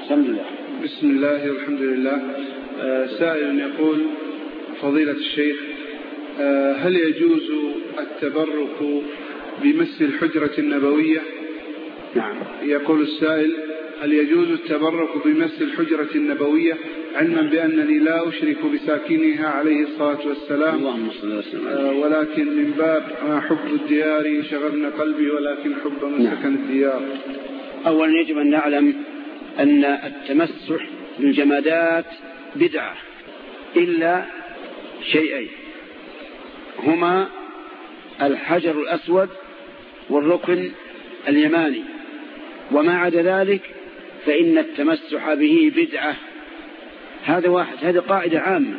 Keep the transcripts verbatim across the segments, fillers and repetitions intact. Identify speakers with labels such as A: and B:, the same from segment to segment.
A: بسم الله.
B: بسم الله والحمد لله. آه سائل يقول: فضيلة الشيخ، آه هل يجوز التبرك بمس الحجرة النبوية؟
A: نعم.
B: يقول السائل: هل يجوز التبرك بمس الحجرة النبوية علما بأنني لا أشرك بساكنها عليه الصلاة والسلام،
A: اللهم صل وسلم عليه.
B: آه ولكن من باب ما حب الديار شغلنا قلبي ولكن حب من
A: نعم.
B: سكن الديار.
A: أولا يجب أن نعلم أن التمسح بالجمادات بدعة إلا شيئين، هما الحجر الأسود والركن اليماني، وما عدا ذلك فإن التمسح به بدعة. هذا واحد، هذه قاعدة عامة.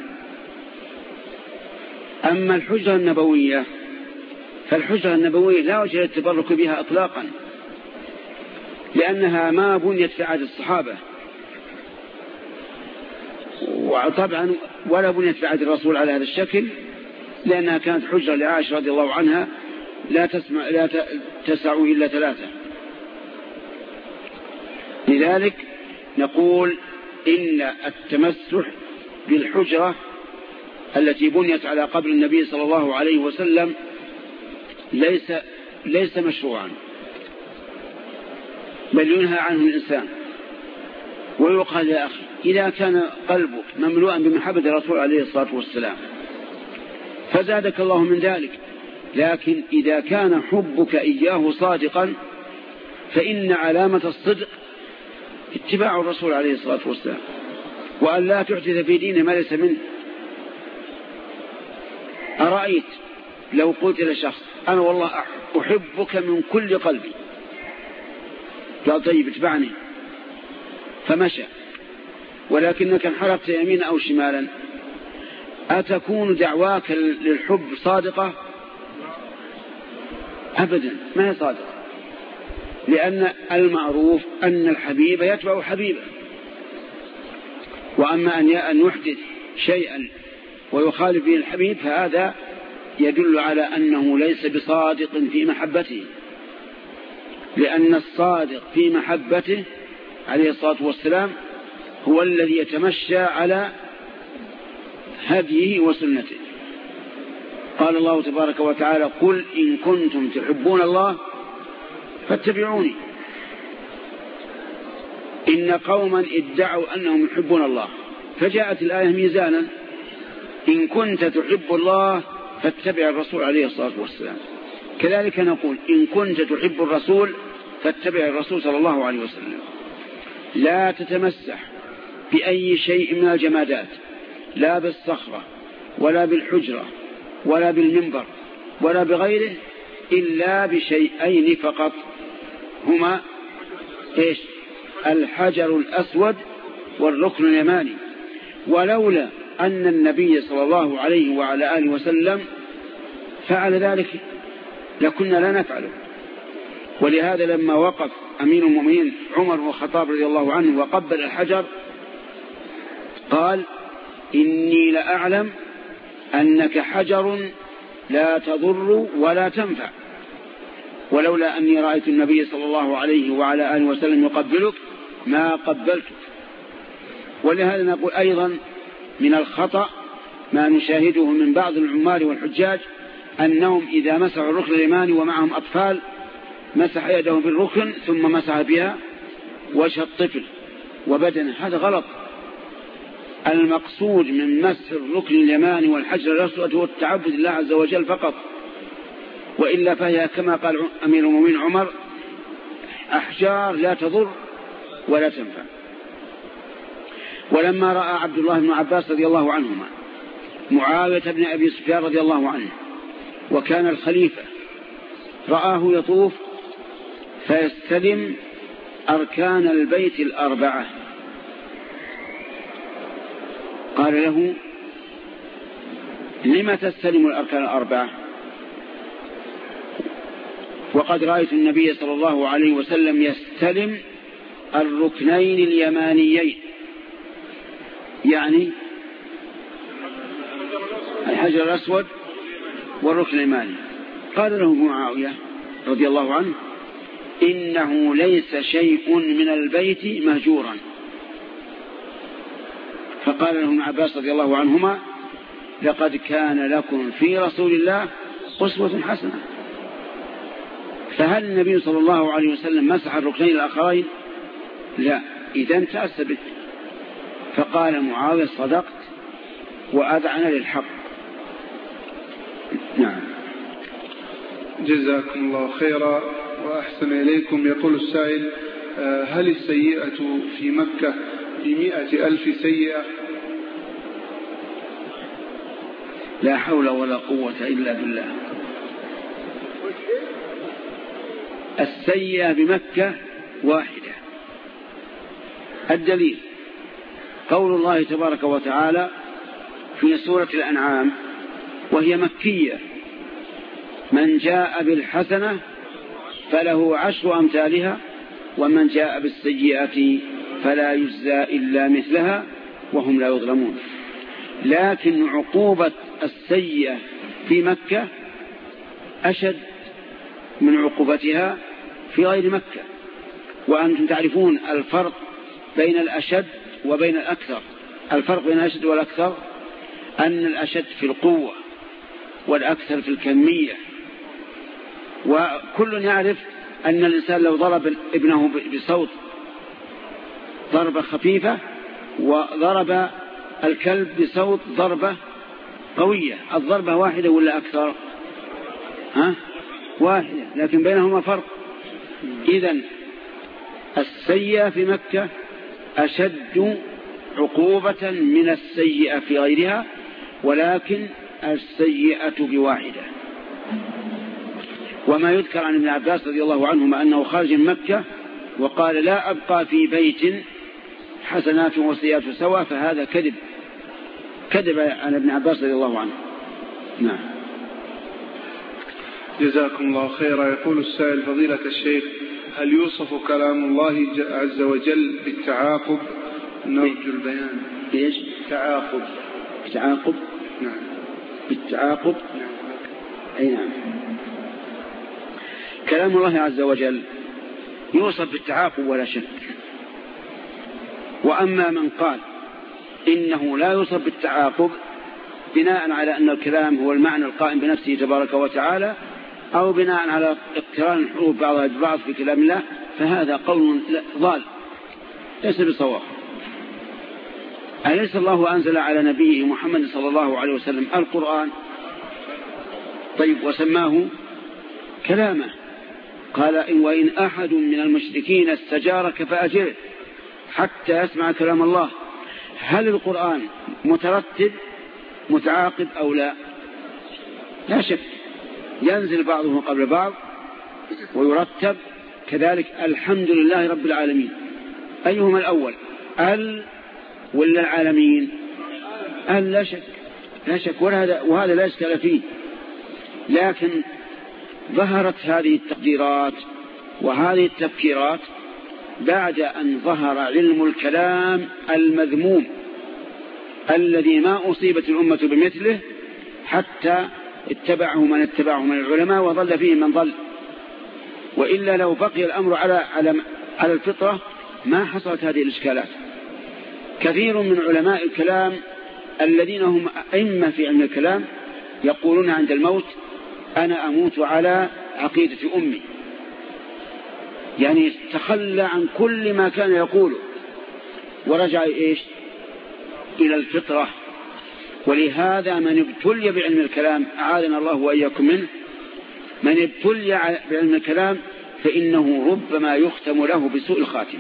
A: أما الحجرة النبوية فالحجرة النبوية لا وجه للتبرك بها إطلاقا، لأنها ما بنيت في عهد الصحابة، وطبعا ولا بنيت في عهد الرسول على هذا الشكل، لأنها كانت حجرة لعائشة رضي الله عنها لا تسمع لا تسع إلا ثلاثة. لذلك نقول إن التمسح بالحجرة التي بنيت على قبر النبي صلى الله عليه وسلم ليس ليس مشروعا، بل ينهى عنه الإنسان. ويقال يا أخي إذا كان قلبك مملوءا بمحبة الرسول عليه الصلاة والسلام فزادك الله من ذلك، لكن إذا كان حبك إياه صادقا فإن علامة الصدق اتباع الرسول عليه الصلاة والسلام، وأن لا تحدث في دينه ما ليس منه. أرأيت لو قلت لشخص: أنا والله أحبك من كل قلبي، قال: طيب اتبعني، فمشى، ولكنك انحرفت يمينا أو شمالا، أتكون دعواك للحب صادقة؟ أبدا ما هي صادقة، لأن المعروف أن الحبيب يتبع حبيبه. وأما أن يحدث شيئا ويخالف به الحبيب فهذا يدل على أنه ليس بصادق في محبته، لأن الصادق في محبته عليه الصلاة والسلام هو الذي يتمشى على هديه وسنته. قال الله تبارك وتعالى: قل إن كنتم تحبون الله فاتبعوني. إن قوما ادعوا أنهم يحبون الله، فجاءت الآية ميزانا: إن كنت تحب الله فاتبع الرسول عليه الصلاة والسلام. كذلك نقول: إن كنت تحب الرسول فاتبع الرسول صلى الله عليه وسلم. لا تتمسح بأي شيء من الجمادات، لا بالصخرة ولا بالحجرة ولا بالمنبر ولا بغيره، إلا بشيئين فقط، هما إيش؟ الحجر الأسود والركن اليماني. ولولا أن النبي صلى الله عليه وعلى آله وسلم فعل ذلك لكنا لا نفعله. ولهذا لما وقف أمير المؤمنين عمر بن الخطاب رضي الله عنه وقبل الحجر قال: إني لأعلم أنك حجر لا تضر ولا تنفع، ولولا أني رأيت النبي صلى الله عليه وعلى آله وسلم يقبلك ما قبلتك. ولهذا نقول أيضا من الخطأ ما نشاهده من بعض العمال والحجاج أنهم إذا مسحوا الركن اليماني ومعهم أطفال مسح يده بالركن ثم مسح بها وجه الطفل وبدنه، هذا غلط. المقصود من مسح الركن اليماني والحجر الأسود هو التعبد لله عز وجل فقط، وإلا فهي كما قال أمير المؤمنين عمر: أحجار لا تضر ولا تنفع. ولما رأى عبد الله بن عباس رضي الله عنهما معاوية بن أبي سفيان رضي الله عنه وكان الخليفة، رآه يطوف فيستلم أركان البيت الأربعة، قال له: لما تستلم الأركان الأربعة وقد رأيت النبي صلى الله عليه وسلم يستلم الركنين اليمانيين، يعني الحجر الأسود والركن اليماني؟ قال له معاوية رضي الله عنه: إنه ليس شيء من البيت مهجورا، فقال لهم عباس رضي الله عنهما لقد كان لكم في رسول الله أسوة حسنة. فهل النبي صلى الله عليه وسلم مسح الركنين الآخرين؟ لا، إذن تأس به. فقال معاوية صدقت وأذعن للحق. نعم.
B: جزاكم الله خيرا وأحسن إليكم. يقول السائل: هل السيئة في مكة بمئة ألف سيئة؟
A: لا حول ولا قوة إلا بالله. السيئة بمكة واحدة. الدليل قول الله تبارك وتعالى في سورة الأنعام وهي مكية: من جاء بالحسنة فله عشر أمثالها ومن جاء بالسيئة فلا يجزى إلا مثلها وهم لا يظلمون. لكن عقوبة السيئة في مكة أشد من عقوبتها في غير مكة. وأنتم تعرفون الفرق بين الأشد وبين الأكثر. الفرق بين الأشد والأكثر أن الأشد في القوة والأكثر في الكمية. وكل يعرف أن الإنسان لو ضرب ابنه بصوت ضربة خفيفة وضرب الكلب بصوت ضربة قوية، الضربة واحدة ولا أكثر؟ ها؟ واحدة، لكن بينهما فرق. إذن السيئة في مكة أشد عقوبة من السيئة في غيرها، ولكن السيئة بواحدة. وما يذكر عن ابن عباس رضي الله عنهما أنه خارج من مكة وقال لا أبقى في بيت حسنات وسيئات سوا، فهذا كذب كذب عن ابن عباس رضي الله عنه. نعم.
B: جزاكم الله خيرا. يقول السائل: فضيلة الشيخ، هل يوصف كلام الله عز وجل بالتعاقب؟ نرجو البيان.
A: ايش تعاقب؟ تعاقب.
B: نعم.
A: بالتعاقب.
B: نعم.
A: اي نعم. كلام الله عز وجل يوصف بالتعاقب ولا شك. وأما من قال إنه لا يوصف بالتعاقب بناء على أن الكلام هو المعنى القائم بنفسه تبارك وتعالى أو بناء على اقتران الحروف بعضها ببعض في كلام الله، فهذا قول ضال ليس بصواب. أليس الله أنزل على نبيه محمد صلى الله عليه وسلم القرآن؟ طيب، وسماه كلامه. قال: إن وإن أحد من المشركين استجارك فأجره حتى يسمع كلام الله. هل القرآن مترتب متعاقب أو لا؟ لا شك، ينزل بعضه قبل بعض ويرتب كذلك. الحمد لله رب العالمين، أيهما الأول، ال ولا العالمين؟ ال، لا شك لا شك وهذا, وهذا لا إشكال فيه. لكن ظهرت هذه التقديرات وهذه التفكيرات بعد أن ظهر علم الكلام المذموم الذي ما أصيبت الأمة بمثله حتى اتبعه من اتبعه من العلماء وضل فيه من ضل. وإلا لو بقي الأمر على, على, على الفطرة ما حصلت هذه الإشكالات. كثير من علماء الكلام الذين هم أئمة في علم الكلام يقولون عند الموت: أنا أموت على عقيدة أمي، يعني تخلى عن كل ما كان يقوله ورجع إيش؟ إلى الفطرة. ولهذا من ابتلي بعلم الكلام، أعاذنا الله وإياكم منه، من ابتلي بعلم الكلام فإنه ربما يختم له بسوء الخاتمة.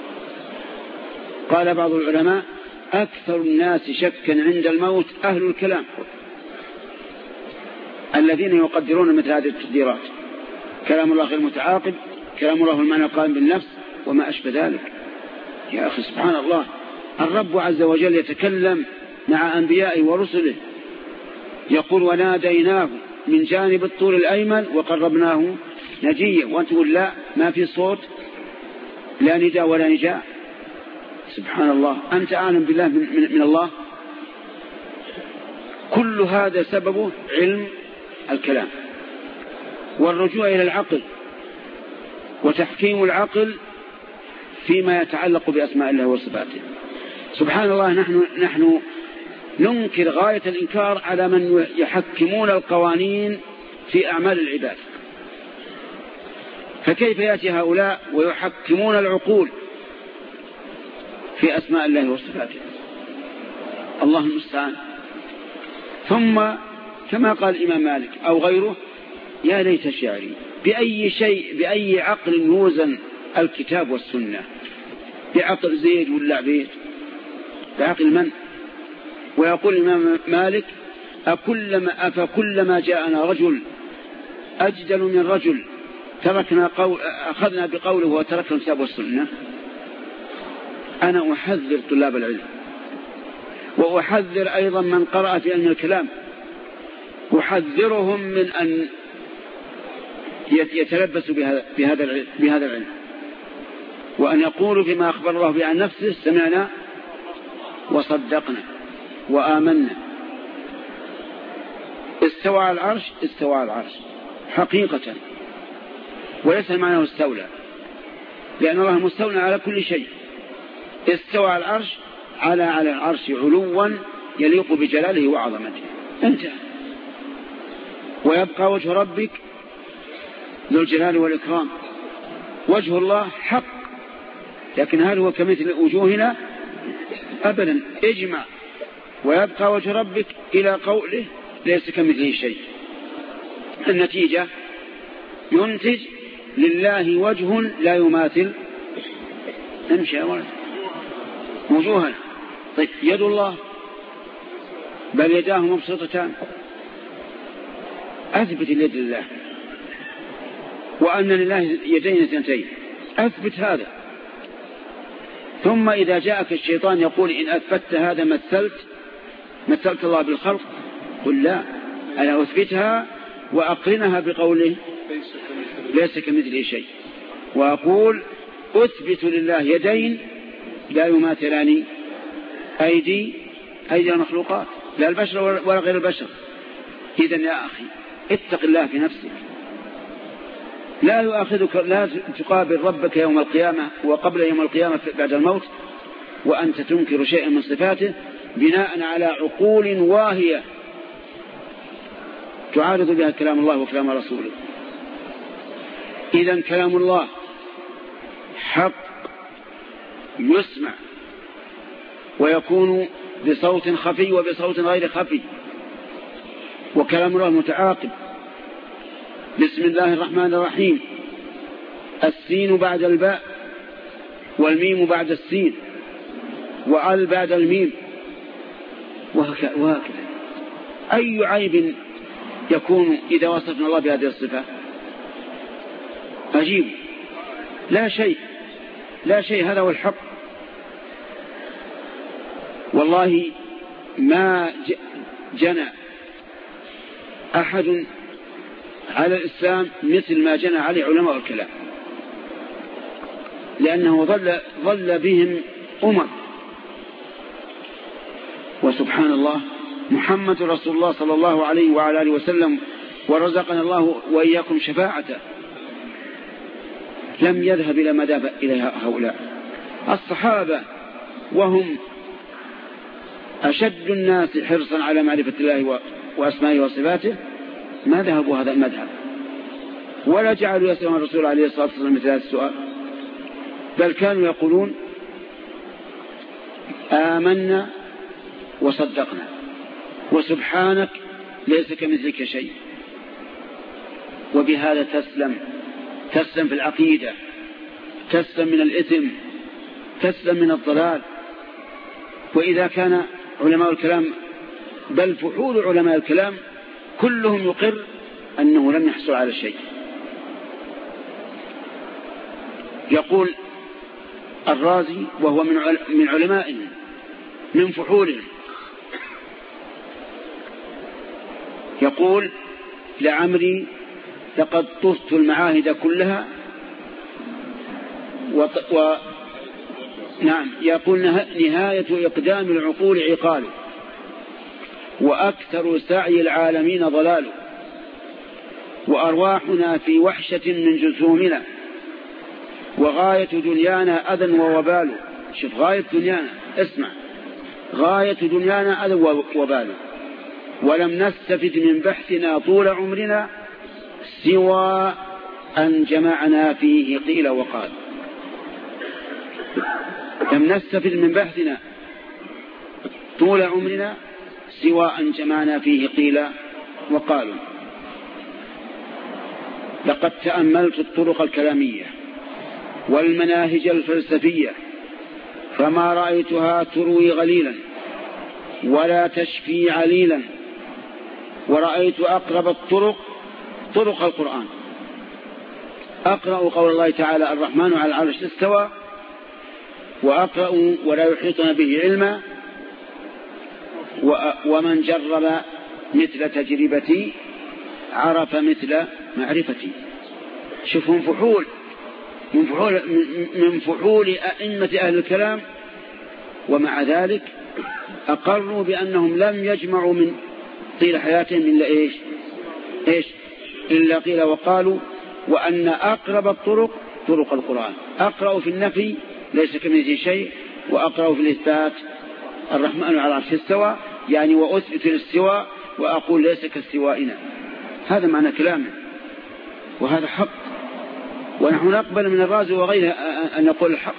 A: قال بعض العلماء: أكثر الناس شكا عند الموت أهل الكلام الذين يقدرون مثل هذه التقديرات. كلام الله غير متعاقب، كلام الله المعنى القائم بالنفس وما أشبه ذلك. يا أخي سبحان الله، الرب عز وجل يتكلم مع أنبيائه ورسله يقول: وناديناه من جانب الطور الأيمن وقربناه نجيا، وأنت تقول لا ما في صوت، لا نداء ولا نجاء. سبحان الله، أنت أعلم بالله من, من, من الله. كل هذا سببه علم الكلام والرجوع إلى العقل وتحكيم العقل فيما يتعلق بأسماء الله وصفاته. سبحان الله، نحن, نحن ننكر غاية الإنكار على من يحكمون القوانين في أعمال العباد. فكيف يأتي هؤلاء ويحكمون العقول في أسماء الله وصفاته؟ الله المستعان. ثم كما قال الإمام مالك أو غيره: يا ليت شعري بأي شيء بأي عقل يوزن الكتاب والسنة؟ بعقل زيد ولا عبيد؟ بعقل من؟ ويقول الإمام مالك: أكلما أفكلما جاءنا رجل أجدل من رجل تركنا قول أخذنا بقوله وتركنا الكتاب والسنة؟ أنا أحذر طلاب العلم، وأحذر أيضا من قرأ في علم الكلام، أحذرهم من أن يتلبسوا بهذا بهذا العلم، وأن يقولوا فيما أخبر الله به عن نفسه: سمعنا وصدقنا وآمنا. استوى على العرش، استوى على العرش حقيقة، وليس معناه استولى، لأن الله مستولى على كل شيء. استوى على العرش، على على العرش علوا يليق بجلاله وعظمته، انتهى. ويبقى وجه ربك ذو الجلال والإكرام. وجه الله حق، لكن هل هو كمثل وجوهنا؟ أبدا. اجمع. ويبقى وجه ربك إلى قوله: ليس كمثله شيء. النتيجة ينتج: لله وجه لا يماثل. امشي يا ولد وجوها. طيب يد الله، بل يداه مبسوطتان. أثبت اليد لله، وأن لله يدين اثنتين، أثبت هذا. ثم إذا جاءك الشيطان يقول: إن أثبت هذا مثلت مثلت الله بالخلق، قل لا، أنا أثبتها وأقرنها بقوله: ليس كمثله شيء. وأقول: أثبت لله يدين لا يماثلان أيدي أيدي المخلوقات، لا البشر ولا غير البشر. إذن يا أخي اتق الله في نفسك، لا يؤاخذك، لا تقابل ربك يوم القيامة وقبل يوم القيامة بعد الموت وأنت تنكر شيئا من صفاته بناء على عقول واهية تعارض بها كلام الله وكلام رسوله. إذن كلام الله حق يسمع ويكون بصوت خفي وبصوت غير خفي، وكلام الله متعاقب. بسم الله الرحمن الرحيم، السين بعد الباء، والميم بعد السين، وال بعد الميم، وهكذا. أي عيب يكون إذا وصفنا الله بهذه الصفة؟ عجيب، لا شيء، لا شيء. هذا هو الحق. والله ما جنى أحد على الإسلام مثل ما جنى عليه علماء الكلام، لأنه ظل, ظل بهم أمم. وسبحان الله، محمد رسول الله صلى الله عليه وعلى آله وسلم، ورزقنا الله وإياكم شفاعته، لم يذهب إلى ما ذهب إلى هؤلاء الصحابة، وهم أشد الناس حرصا على معرفة الله وأسمائه وصفاته، ما ذهبوا هذا المذهب، ولا جعلوا يسألون الرسول عليه الصلاة والسلام مثل هذا السؤال، بل كانوا يقولون: آمنا وصدقنا، وسبحانك ليس كمثلك شيء. وبهذا تسلم، تسلم في العقيدة، تسلم من الإثم، تسلم من الضلال. وإذا كان علماء الكلام، بل فحول علماء الكلام كلهم يقر أنه لم يحصل على شيء. يقول الرازي وهو من علمائهم من فحولهم، يقول: لعمري لقد طفت المعاهد كلها و... و... نعم يقول: نهاية إقدام العقول عقال، وأكثر سعي العالمين ضلال، وأرواحنا في وحشة من جسومنا، وغاية دنيانا أذى ووبال. شوف غاية دنيانا، اسمع، غاية دنيانا أذى وبال، ولم نستفد من بحثنا طول عمرنا سوى أن جمعنا فيه قيل وقال. لم نستفد من بحثنا طول عمرنا سوى أن جمعنا فيه قيل وقال. لقد تأملت الطرق الكلامية والمناهج الفلسفية فما رأيتها تروي غليلا ولا تشفي عليلا، ورأيت أقرب الطرق طرق القرآن. أقرأ قول الله تعالى الرحمن على العرش استوى، وأقرأ ولا يحيطون به علما، ومن جرب مثل تجربتي عرف مثل معرفتي. شوفهم فحول من فحول, من فحول أئمة أهل الكلام، ومع ذلك أقروا بأنهم لم يجمعوا من طيل حياتهم إلا إيش إيش إلا قيل وقالوا، وأن أقرب الطرق طرق القرآن. أقرأ في النفي ليس كمثله شيء، وأقرأ في الإثبات الرحمن على العرش استوى، يعني وأثبت الاستواء وأقول ليس كاستوائنا. هذا معنى كلامه، وهذا حق، ونحن نقبل من الرازي وغيره أن نقول الحق،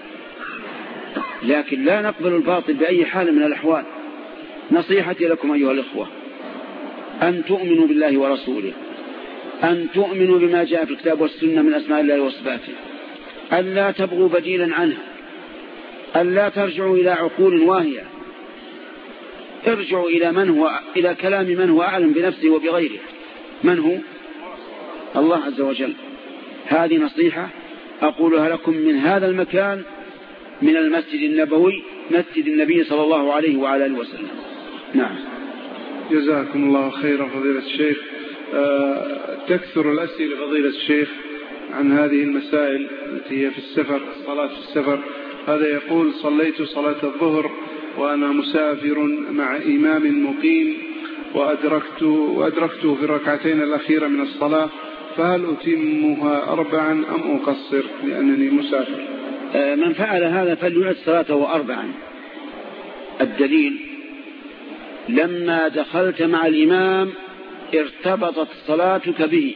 A: لكن لا نقبل الباطل بأي حال من الأحوال. نصيحتي لكم أيها الإخوة أن تؤمنوا بالله ورسوله، أن تؤمنوا بما جاء في الكتاب والسنة من أسماء الله وصفاته، أن لا تبغوا بديلا عنها، أن لا ترجعوا إلى عقول واهية، ارجعوا إلى من هو إلى كلام من هو أعلم بنفسه وبغيره. من هو؟ الله عز وجل. هذه نصيحة أقولها لكم من هذا المكان، من المسجد النبوي، مسجد النبي صلى الله عليه وعلى آله وسلم. نعم.
B: جزاكم الله خيرا فضيلة الشيخ. أه تكثر الأسئلة فضيلة الشيخ عن هذه المسائل التي هي في السفر، الصلاة في السفر. هذا يقول: صليت صلاة الظهر وأنا مسافر مع إمام مقيم، وأدركت وأدركته في الركعتين الأخيرة من الصلاة، فهل أتمها أربعا أم أقصر لأنني مسافر؟
A: من فعل هذا فليعد صلاته أربعا. الدليل: لما دخلت مع الإمام ارتبطت صلاتك به،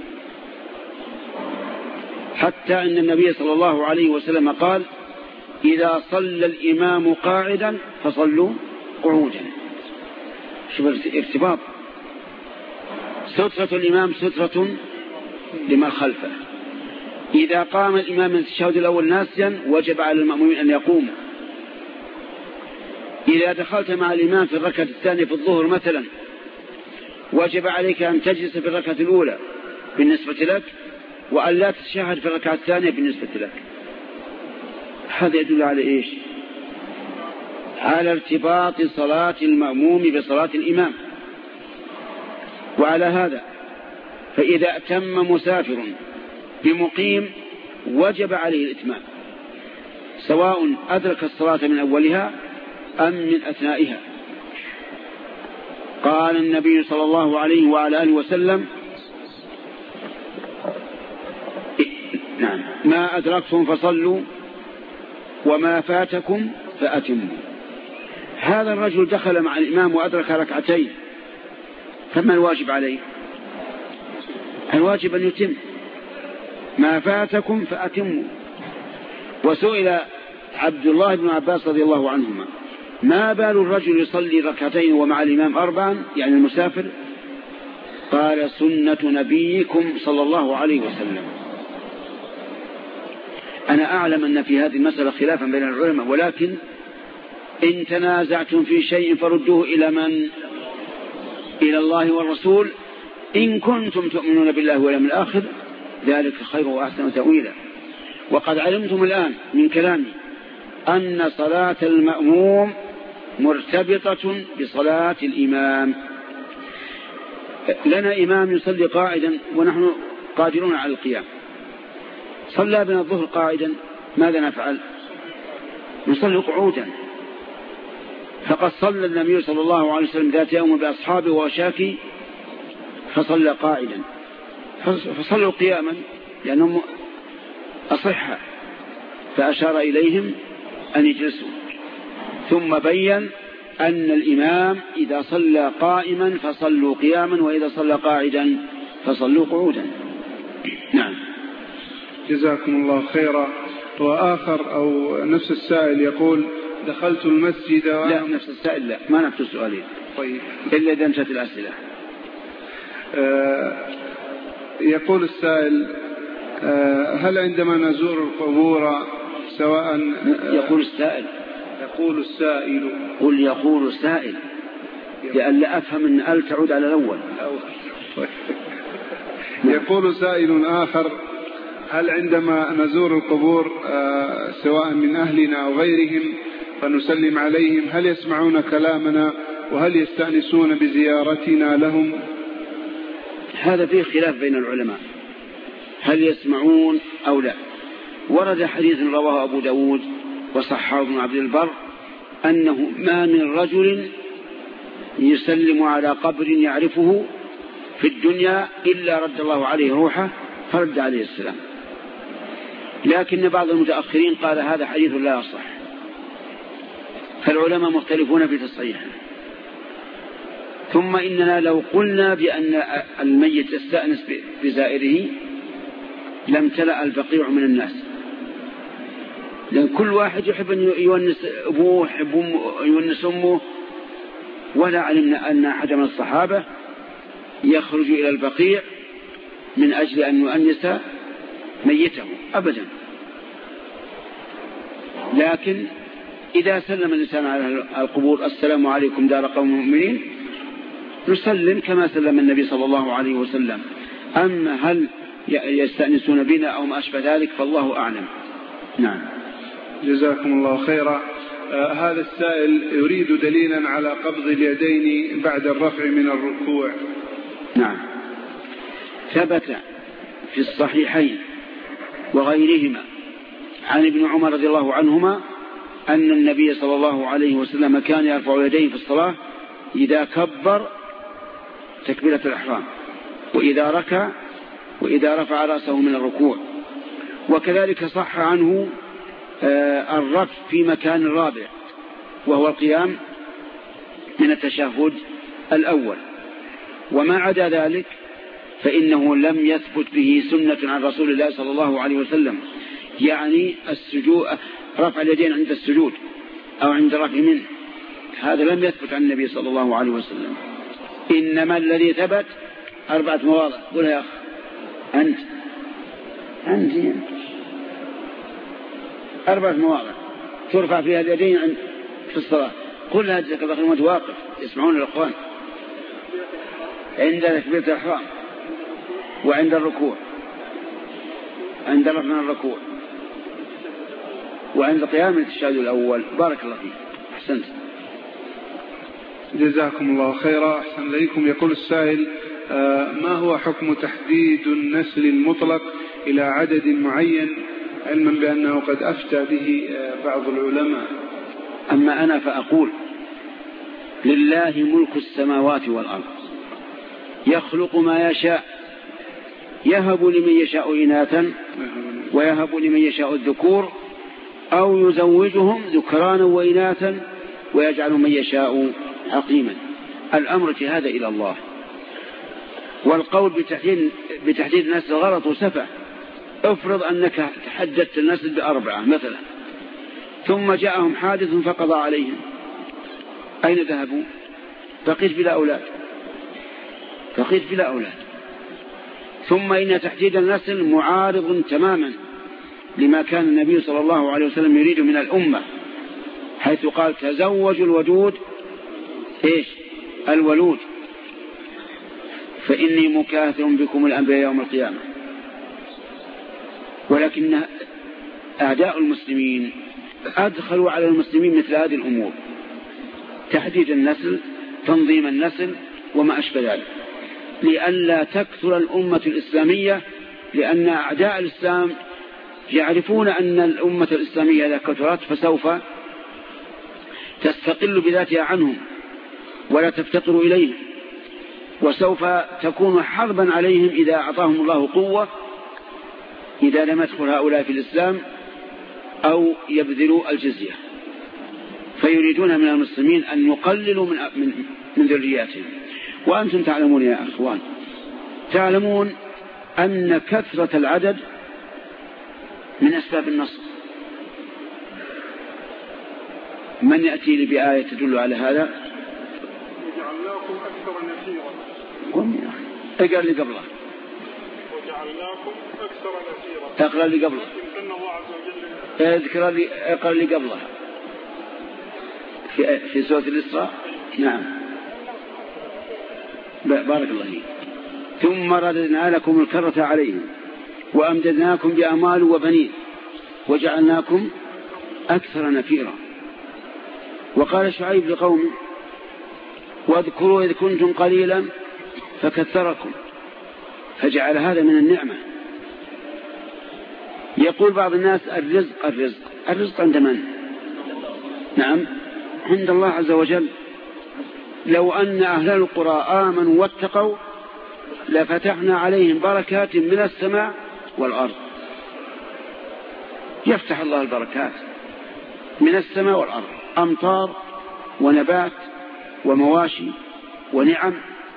A: حتى أن النبي صلى الله عليه وسلم قال: إذا صلى الإمام قاعدا فصلوا قعودا. شوف الارتباط، سترة الإمام سترة لمن خلفه. إذا قام الإمام من التشهد الأول ناسيا وجب على المأمومين أن يقوموا. إذا دخلت مع الإمام في الركعة الثانية في الظهر مثلا، وجب عليك أن تجلس في الركعة الأولى بالنسبة لك، وأن لا تتشهد في الركعة الثانية بالنسبة لك. هذا يدل على إيش؟ على ارتباط صلاة المأموم بصلاة الإمام. وعلى هذا فإذا أتم مسافر بمقيم وجب عليه الإتمام، سواء أدرك الصلاة من أولها أم من أثنائها. قال النبي صلى الله عليه وعلى آله وسلم: نعم، ما أدركتم فصلوا وما فاتكم فأتموا. هذا الرجل دخل مع الإمام وأدرك ركعتين، فما الواجب عليه؟ الواجب أن يتم. ما فاتكم فأتموا. وسئل عبد الله بن عباس رضي الله عنهما: ما بال الرجل يصلي ركعتين ومع الإمام أربعا، يعني المسافر؟ قال: سنة نبيكم صلى الله عليه وسلم. أنا أعلم أن في هذه المسألة خلافا بين العلماء، ولكن إن تنازعتم في شيء فردوه إلى من؟ إلى الله والرسول، إن كنتم تؤمنون بالله واليوم الآخر، ذلك خير وأحسن تأويلا. وقد علمتم الآن من كلامي أن صلاة المأموم مرتبطة بصلاة الإمام. لنا إمام يصلي قاعدا ونحن قادرون على القيام، صلى بنا الظهر قاعدا، ماذا نفعل؟ نصلي قعودا. فقد صلى النبي صلى الله عليه وسلم ذات يوم بأصحابه وشاكي فصلى قاعدا، فصلوا قياما لأنهم أصحى، فأشار إليهم أن يجلسوا، ثم بين أن الإمام إذا صلى قائما فصلوا قياما، وإذا صلى قاعدا فصلوا قعودا. نعم.
B: جزاكم الله خيرا. وآخر أو نفس السائل يقول: دخلت المسجد و...
A: لا، نفس السائل لا، ما نفس السؤالين.
B: طيب،
A: إلا إذا انتهت الأسئلة.
B: آه يقول السائل: آه هل عندما نزور القبور سواء
A: آه يقول السائل
B: يقول السائل
A: قل يقول السائل لألا أفهم أن أل تعود على الأول.
B: يقول سائل آخر: هل عندما نزور القبور آه سواء من أهلنا أو غيرهم فنسلم عليهم هل يسمعون كلامنا وهل يستأنسون بزيارتنا لهم؟
A: هذا فيه خلاف بين العلماء هل يسمعون أو لا. ورد حديث رواه أبو داود وصححه ابن عبد البر أنه ما من رجل يسلم على قبر يعرفه في الدنيا إلا رد الله عليه روحه فرد عليه السلام. لكن بعض المتأخرين قال هذا حديث لا يصح، فالعلماء مختلفون في تصحيحه. ثم إننا لو قلنا بأن الميت يستأنس بزائره لم تلأ البقيع من الناس، لأن كل واحد يحب أن يونس أبوه، يحب يونس أمه. ولا علمنا أن أحد من الصحابة يخرج إلى البقيع من أجل أن يؤنس ميته أبدا. لكن إذا سلم الإنسان على القبور: السلام عليكم دار قوم مؤمنين، نسلم كما سلم النبي صلى الله عليه وسلم. أما هل يستأنسون بنا أو ما أشبه ذلك فالله أعلم. نعم.
B: جزاكم الله خيرا. آه هذا السائل يريد دليلا على قبض اليدين بعد الرفع من الركوع.
A: نعم، ثبت في الصحيحين وغيرهما عن ابن عمر رضي الله عنهما أن النبي صلى الله عليه وسلم كان يرفع يديه في الصلاة إذا كبر تكبيرة الإحرام، وإذا ركع، وإذا رفع رأسه من الركوع. وكذلك صح عنه آه الرفع في مكان الرابع وهو القيام من التشهد الأول. وما عدا ذلك فإنه لم يثبت به سنة عن رسول الله صلى الله عليه وسلم، يعني السجود، رفع اليدين عند السجود أو عند رفع منه، هذا لم يثبت عن النبي صلى الله عليه وسلم. إنما الذي ثبت أربعة مواضع. قل يا أخ أنت أنت أربعة مواضع ترفع فيها اليدين في الصلاة. قل هذه كلمات واقف يسمعون الأخوان: عند تكبيرة الإحرام، وعند الركوع، عند رفع من الركوع، وعند قيام التشهد الأول. بارك الله فيك، أحسنت.
B: جزاكم الله خيرا. أحسن إليكم. يقول السائل: آه ما هو حكم تحديد النسل المطلق إلى عدد معين، علما بأنه قد أفتى به آه بعض العلماء؟
A: أما أنا فأقول: لله ملك السماوات والأرض، يخلق ما يشاء، يهب لمن يشاء إناثا ويهب لمن يشاء الذكور، أو يزوجهم ذكرانا وإناثا ويجعل من يشاء عقيما. الأمر في هذا إلى الله. والقول بتحديد, بتحديد النسل غلط وسفه. افرض أنك تحددت النسل بأربعة مثلا، ثم جاءهم حادث فقضى عليهم، أين ذهبوا؟ بقيت بلا أولاد، بقيت بلا أولاد. ثم إن تحديد النسل معارض تماما لما كان النبي صلى الله عليه وسلم يريد من الأمة، حيث قال: تزوجوا الودود إيش الولود فإني مكاثر بكم الأنبياء يوم القيامة. ولكن أعداء المسلمين أدخلوا على المسلمين مثل هذه الأمور: تحديد النسل، تنظيم النسل، وما أشبه ذلك، لئلا تكثر الأمة الإسلامية، لأن أعداء الإسلام يعرفون أن الأمة الإسلامية إذا كثرت فسوف تستقل بذاتها عنهم ولا تفتقر إليهم، وسوف تكون حربا عليهم إذا أعطاهم الله قوة، إذا لم يدخل هؤلاء في الإسلام أو يبذلوا الجزية. فيريدون من المسلمين أن يقللوا من, من, من ذرياتهم. وأنتم تعلمون يا أخوان، تعلمون أن كثرة العدد من أسباب النصر. من يأتي لي بآية تدل على هذا؟
C: وجعلناكم أكثر نفيرا.
A: قم يا أخي اقرأ لي قبله.
C: وجعلناكم أكثر نفيرا.
A: اقرأ لي قبله.
C: إن الله عز وجل
A: اذكر لي اقرأ لي قبله في في سورة الإسراء. نعم بارك الله فيك. ثم رددنا لكم الكرة عليهم وأمددناكم بأموال وبنين وجعلناكم أكثر نفيرا. وقال شعيب لقومه واذكروا إذ كنتم قليلا فكثركم، فجعل هذا من النعمة. يقول بعض الناس الرزق الرزق الرزق عند من؟ نعم عند الله عز وجل. لو أن أهل القرى آمنوا واتقوا لفتحنا عليهم بركات من السماء والأرض. يفتح الله البركات من السماء والأرض، أمطار ونبات ومواشي ونعم.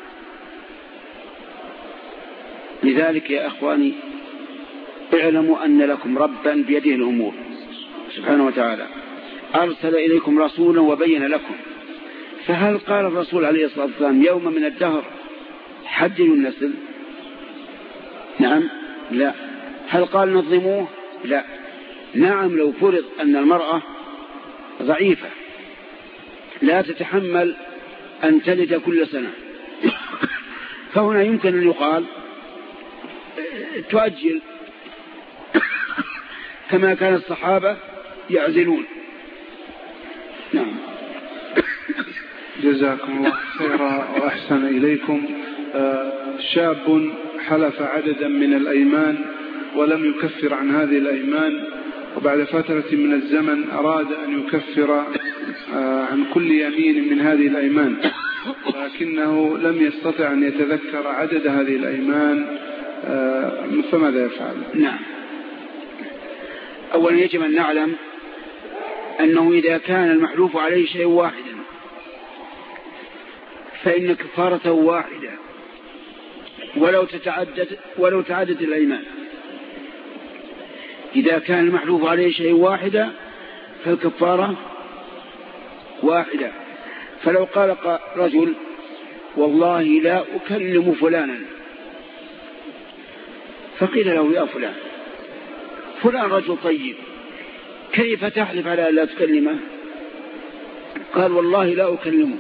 A: لذلك يا أخواني اعلموا أن لكم ربا بيده الأمور سبحانه وتعالى، أرسل إليكم رسولا وبين لكم. فهل قال الرسول عليه الصلاة والسلام يوم من الدهر حددوا النسل؟ نعم لا. هل قال نظموه؟ لا. نعم لو فرض أن المرأة ضعيفة لا تتحمل أن تلد كل سنة فهنا يمكن أن يقال تؤجل كما كان الصحابة يعزلون. نعم.
B: جزاكم الله خيرا وأحسن إليكم. شاب حلف عددا من الأيمان ولم يكفر عن هذه الأيمان، وبعد فترة من الزمن أراد أن يكفر عن كل يمين من هذه الأيمان، لكنه لم يستطع أن يتذكر عدد هذه الأيمان، فماذا يفعل؟
A: نعم. أولا يجب أن نعلم أنه إذا كان المحلوف عليه شيء واحدا فإن كفارته واحدة ولو تتعدد ولو تعدد الأيمان. إذا كان المحلوف عليه شيء واحدة فالكفارة واحدة. فلو قال رجل والله لا أكلم فلانا، فقيل له يا فلان فلان رجل طيب كيف تحلف على لا تكلمه؟ قال والله لا أكلمه.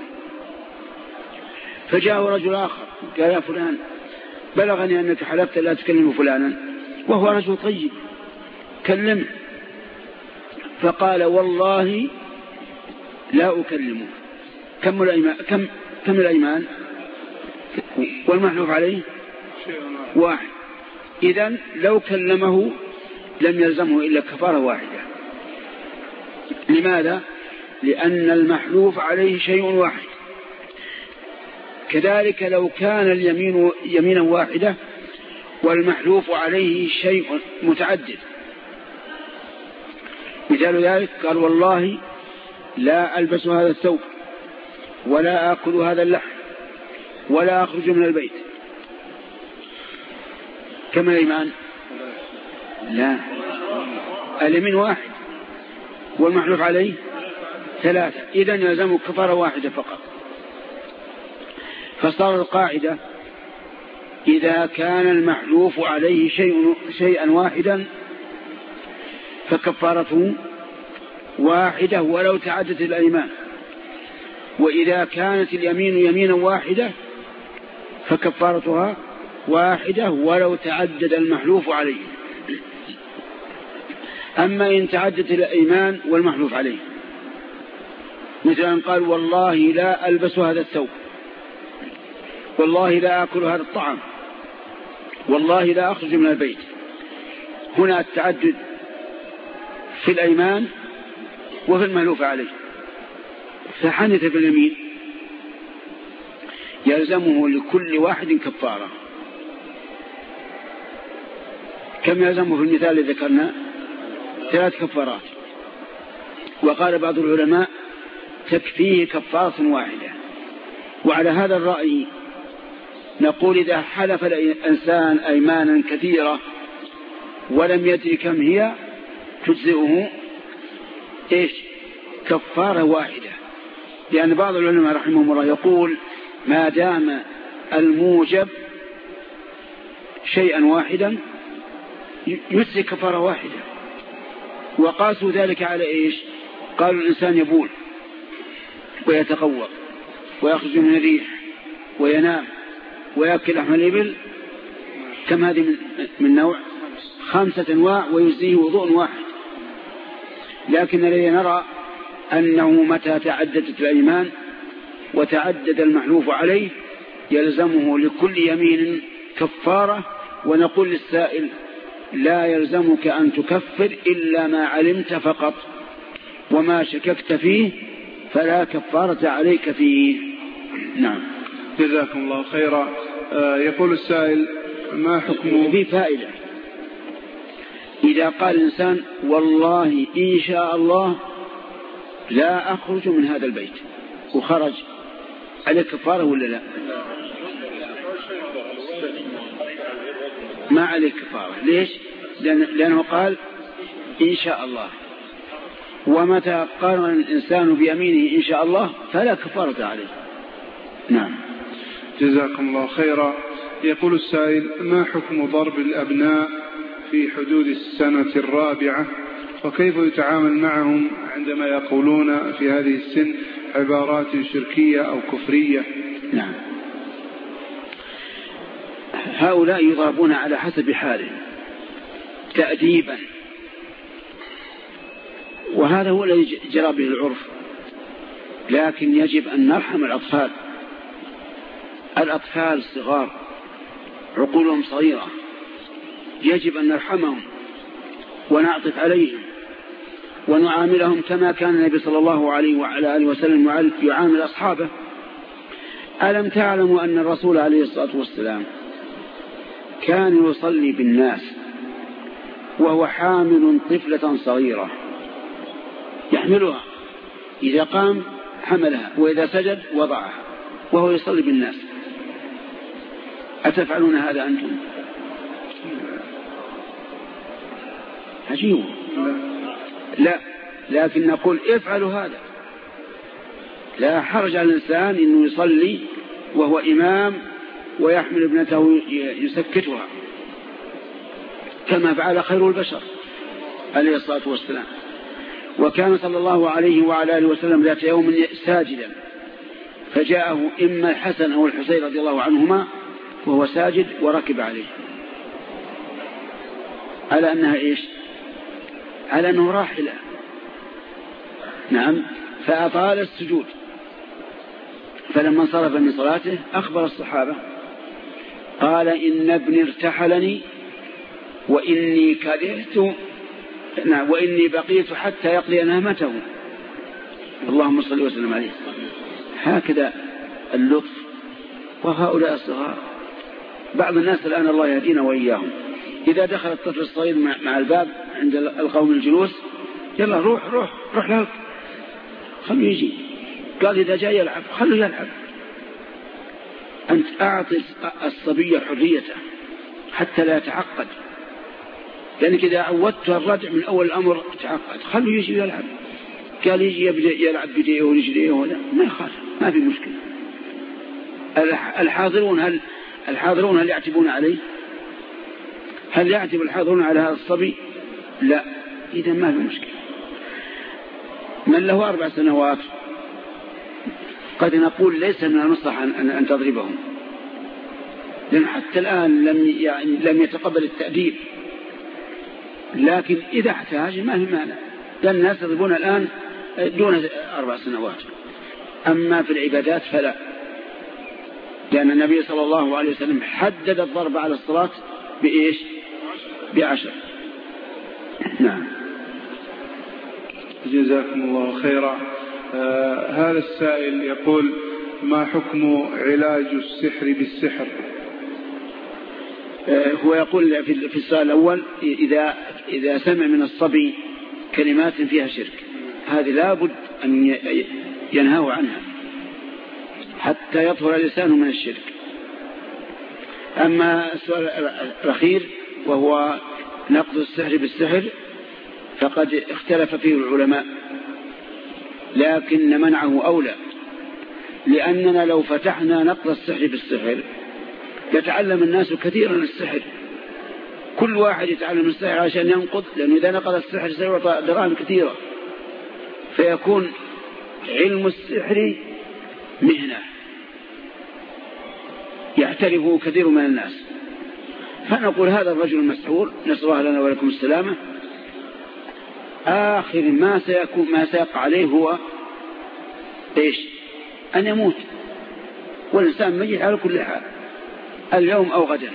A: فجاء رجل آخر قال يا فلان بلغني أنك حلفت لا تكلم فلانا وهو رجل طيب كلمه. فقال والله لا أكلمه. كم الأيمان؟ كم كم الأيمان؟ والمحلوف عليه واحد. إذن لو كلمه لم يلزمه إلا كفارة واحدة. لماذا؟ لأن المحلوف عليه شيء واحد. كذلك لو كان اليمين يمينا واحدة والمحلوف عليه شيء متعدد. مثال ذلك قال والله لا ألبس هذا الثوب ولا آكل هذا اللحم ولا أخرج من البيت. كم الإيمان؟ لا، اليمين واحد والمحلوف عليه ثلاثة. إذن يلزم كفارة واحدة فقط. فصار القاعدة إذا كان المحلوف عليه شيء شيئا واحدا فكفارته واحدة ولو تعدت الأيمان، وإذا كانت اليمين يمينا واحدة فكفارتها واحدة ولو تعدد المحلوف عليه. أما إن تعدت الأيمان والمحلوف عليه، مثل أن قال والله لا ألبس هذا الثوب، والله لا أكل هذا الطعام، والله لا أخرج من البيت. هنا التعدد في الأيمان وفي المحلوف عليه. فحنث في اليمين يلزمه لكل واحد كفارة. كم يلزمه في المثال الذي ذكرنا؟ ثلاث كفارات. وقال بعض العلماء تكفيه كفارة واحدة. وعلى هذا الرأي نقول إذا حلف الإنسان أيمانا كثيرة ولم يدري كم هي تجزئه إيش كفارة واحدة، لأن بعض العلماء رحمهم الله يقول ما دام الموجب شيئا واحدا يجزي كفارة واحدة. وقاسوا ذلك على إيش؟ قالوا الإنسان يبول ويتقوى ويخرج من الريح وينام ويأكل لحم الإبل، كم هذه من, من نوع؟ خمسة أنواع ويجزيه وضوء واحد. لكن الذي نرى أنه متى تعددت الأيمان وتعدد المحلوف عليه يلزمه لكل يمين كفارة، ونقول للسائل لا يلزمك أن تكفر إلا ما علمت فقط، وما شككت فيه فلا كفارة عليك فيه. نعم.
B: جزاكم الله خيرا. آه يقول السائل ما حكم
A: في فائدة إذا قال الإنسان والله إن شاء الله لا أخرج من هذا البيت وخرج، عليه كفارة ولا لا؟ ما عليه كفارة. ليش؟ لأن لأنه قال إن شاء الله، ومتى قارن الإنسان بيمينه إن شاء الله فلا كفارة عليه. نعم.
B: جزاكم الله خيرا. يقول السائل ما حكم ضرب الأبناء في حدود السنة الرابعة، وكيف يتعامل معهم عندما يقولون في هذه السن عبارات شركية أو كفرية؟
A: نعم. هؤلاء يضربون على حسب حالهم تأديبا، وهذا هو الذي جرى به العرف، لكن يجب أن نرحم الأطفال. الأطفال الصغار عقولهم صغيرة، يجب أن نرحمهم ونعطف عليهم ونعاملهم كما كان النبي صلى الله عليه وعلى آله وسلم يعامل أصحابه. ألم تعلموا أن الرسول عليه الصلاة والسلام كان يصلي بالناس وهو حامل طفلة صغيرة يحملها، إذا قام حملها وإذا سجد وضعها وهو يصلي بالناس. أتفعلون هذا أنتم؟ عجيب. لا، لكن نقول افعلوا هذا. لا حرج على الإنسان إنه يصلي وهو إمام ويحمل ابنته يسكتها كما فعل خير البشر عليه الصلاة والسلام. وكان صلى الله عليه وعلى آله وسلم ذات يوم ساجدا، فجاءه إما الحسن أو الحسين رضي الله عنهما وهو ساجد وركب عليه، على أنها إيش؟ على أنه راحلة. نعم. فأطال السجود، فلما انصرف من صلاته أخبر الصحابة قال إن ابني ارتحلني وإني كرهت نعم وإني بقيت حتى يقضي نهمته. اللهم صل وسلم عليه. هكذا اللطف. وهؤلاء الصغار بعض الناس الآن الله يهدينا وإياهم، إذا دخل الطفل الصغير مع الباب عند القوم الجلوس يلا روح روح روح لك خليه يجي، قال إذا جاء يلعب خليه يلعب. أنت أعطي الصبي حريته حتى لا يتعقد، لأنك إذا عودت الردع من أول الأمر تعقد. خليه يجي يلعب، قال يجي يلعب بديه ورجليه ولا ما يخالف، ما في مشكلة. الحاضرون هل الحاضرون هل يعتبون عليه؟ هل يعتب الحاضرون على هذا الصبي؟ لا. إذا ما في مشكلة. من له أربع سنوات قد نقول ليس من المصلحة أن تضربهم، لأن حتى الآن لم يعني لم يتقبل التأديب، لكن إذا احتاج ما في مانع، لأن الناس يضربون الآن دون أربع سنوات. أما في العبادات فلا، لأن النبي صلى الله عليه وسلم حدد الضرب على الصلاة بإيش؟ بعشر. نعم.
B: جزاكم الله خيرا. آه هذا السائل يقول ما حكم علاج السحر بالسحر؟
A: آه هو يقول في السؤال الأول إذا, إذا سمع من الصبي كلمات فيها شرك، هذه لابد أن ينهاه عنها حتى يطهر لسانه من الشرك. أما السؤال الأخير وهو نقض السحر بالسحر فقد اختلف فيه العلماء، لكن منعه أولى، لأننا لو فتحنا نقض السحر بالسحر يتعلم الناس كثيرا السحر، كل واحد يتعلم السحر عشان ينقض، لأنه إذا نقض السحر سيعطى دراهم كثيرة، فيكون علم السحر مهنة يعترفه كثير من الناس. فنقول هذا الرجل المسحور نسأل الله لنا ولكم السلامة، آخر ما سيكون ما سيقع عليه هو إيش؟ أن يموت، والإنسان ميت على كل حال اليوم أو غدا.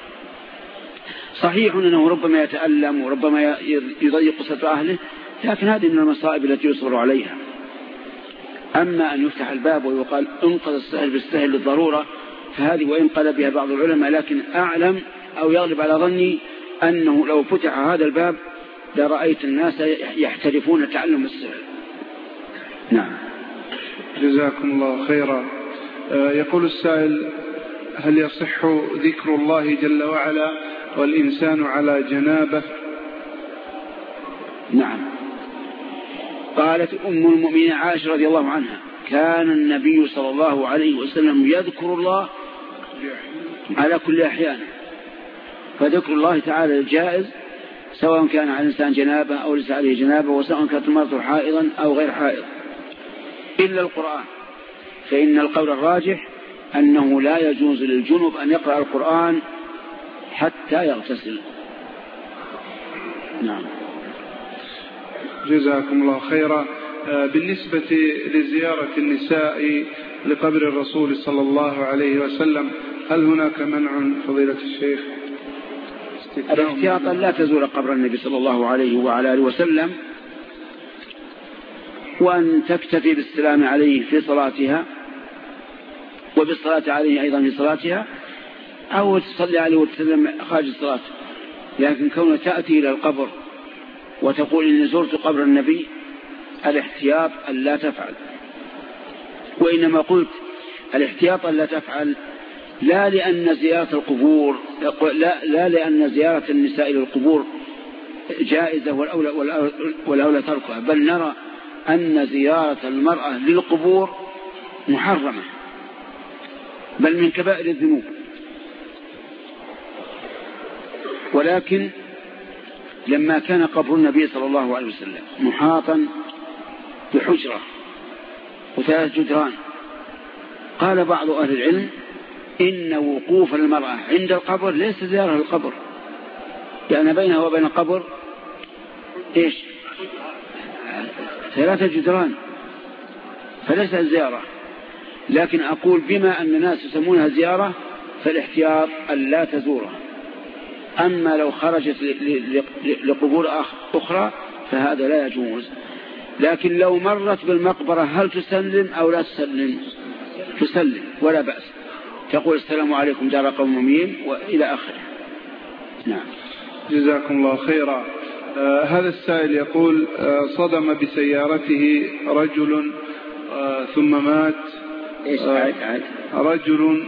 A: صحيح أنه ربما يتألم وربما يضيق صدر أهله، لكن هذه من المصائب التي يصبر عليها. أما أن يفتح الباب ويقال انقذ السهل بالسهل للضرورة، فهذه وإن قال بها بعض العلماء، لكن أعلم أو يغلب على ظني أنه لو فتح هذا الباب لرأيت الناس يحترفون تعلم السحر. نعم.
B: جزاكم الله خيرا. يقول السائل: هل يصح ذكر الله جل وعلا والإنسان على جنابه؟
A: نعم. قالت أم المؤمنين عائشة رضي الله عنها: كان النبي صلى الله عليه وسلم يذكر الله على كل أحيان. فذكر الله تعالى الجائز سواء كان على الإنسان جنابه أو ليس عليه جنابه، وسواء كانت المرأة حائضا أو غير حائض، إلا القرآن، فإن القول الراجح أنه لا يجوز للجنب أن يقرأ القرآن حتى يغتسل. نعم.
B: جزاكم الله خيرا. بالنسبة لزيارة النساء لقبر الرسول صلى الله عليه وسلم، هل هناك منع فضيلة الشيخ؟
A: الاحتياطا لا تزور قبر النبي صلى الله عليه وعلى آله وسلم، وأن تكتفي بالسلام عليه في صلاتها وبالصلاة عليه أيضا في صلاتها، أو تصلي عليه وتسلم خارج الصلاة. لكن كونه تأتي إلى القبر وتقول إني زرت قبر النبي، الاحتياط أن لا تفعل. وإنما قلت الاحتياط أن لا تفعل لا لأن زيارة القبور لا, لا لأن زيارة النساء إلى القبور جائزة والأولى, والأولى, والأولى تركها، بل نرى أن زيارة المرأة للقبور محرمة، بل من كبائر الذنوب. ولكن لما كان قبر النبي صلى الله عليه وسلم محاطا بحجرة وثلاث جدران، قال بعض أهل العلم إن وقوف المرأة عند القبر ليس زيارة القبر، يعني بينها وبين القبر إيش؟ ثلاثة جدران، فليس زيارة. لكن أقول بما أن الناس يسمونها زيارة فالاحتياط أن لا تزورها. أما لو خرجت لقبور أخرى فهذا لا يجوز. لكن لو مرت بالمقبرة هل تسلم أو لا تسلم؟ تسلم ولا بأس، تقول السلام عليكم دار قوم مؤمنين وإلى آخره. نعم.
B: جزاكم الله خيرا. آه هذا السائل يقول: آه صدم بسيارته رجل آه ثم مات.
A: إيش عاد عاد؟
B: رجل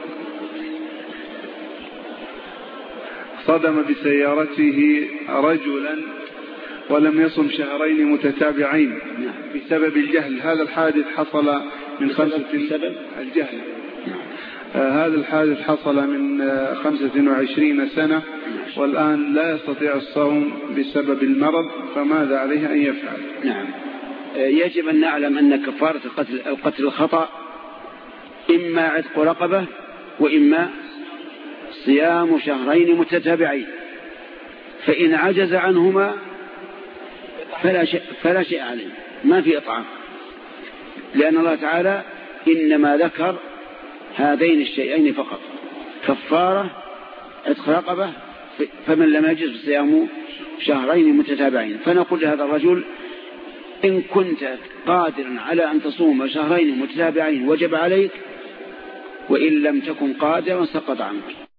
B: صدم بسيارته رجلا ولم يصم شهرين متتابعين بسبب الجهل. هذا الحادث حصل من خمسة
A: بسبب
B: الجهل. آه هذا الحادث حصل من آه خمسة وعشرين سنة، والآن لا يستطيع الصوم بسبب المرض، فماذا عليه أن يفعل؟
A: نعم. آه يجب أن نعلم أن كفارة القتل, القتل الخطأ إما عتق رقبة وإما صيام شهرين متتابعين، فإن عجز عنهما فلا شيء, فلا شيء عليه، ما في إطعام، لأن الله تعالى إنما ذكر هذين الشيئين فقط، كفارة عتق رقبة، فمن لم يجز صيام شهرين متتابعين. فنقول لهذا الرجل: إن كنت قادرا على أن تصوم شهرين متتابعين وجب عليك، وإن لم تكن قادرا سقط عنك.